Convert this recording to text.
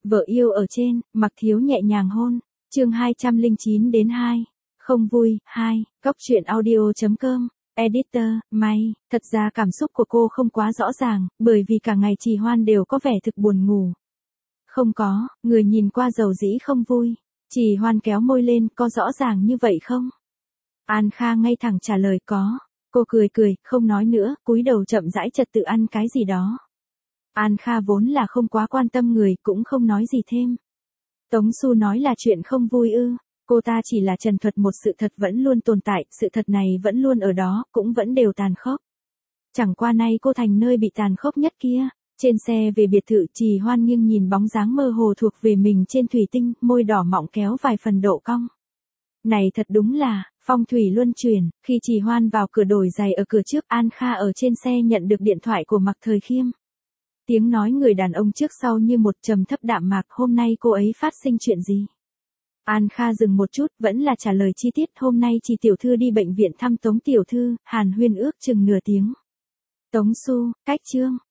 Vợ yêu ở trên, Mặc Thiếu nhẹ nhàng hôn. Chương 209 đến 2. Không vui, 2. Cóc truyện audio.com. Editor, May. Thật ra cảm xúc của cô không quá rõ ràng, bởi vì cả ngày Trì Hoan đều có vẻ thực buồn ngủ. Không có, người nhìn qua dầu dĩ không vui. Trì Hoan kéo môi lên, có rõ ràng như vậy không? An Kha ngay thẳng trả lời có. Cô cười cười, không nói nữa, cúi đầu chậm rãi trật tự ăn cái gì đó. An Kha vốn là không quá quan tâm người, cũng không nói gì thêm. Tống Xu nói là chuyện không vui ư? Cô ta chỉ là trần thuật một sự thật vẫn luôn tồn tại, sự thật này vẫn luôn ở đó, cũng vẫn đều tàn khốc. Chẳng qua nay cô thành nơi bị tàn khốc nhất kia. Trên xe về biệt thự, Trì Hoan nghiêng nhìn bóng dáng mơ hồ thuộc về mình trên thủy tinh, môi đỏ mọng kéo vài phần độ cong. Này thật đúng là, phong thủy luân chuyển. Khi Trì Hoan vào cửa đổi giày ở cửa trước, An Kha ở trên xe nhận được điện thoại của Mạc Thời Khiêm. Tiếng nói người đàn ông trước sau như một trầm thấp đạm mạc, hôm nay cô ấy phát sinh chuyện gì? An Kha dừng một chút, vẫn là trả lời chi tiết, hôm nay Trì tiểu thư đi bệnh viện thăm Tống tiểu thư, hàn huyên ước chừng nửa tiếng. Tống Xu, cách Trương,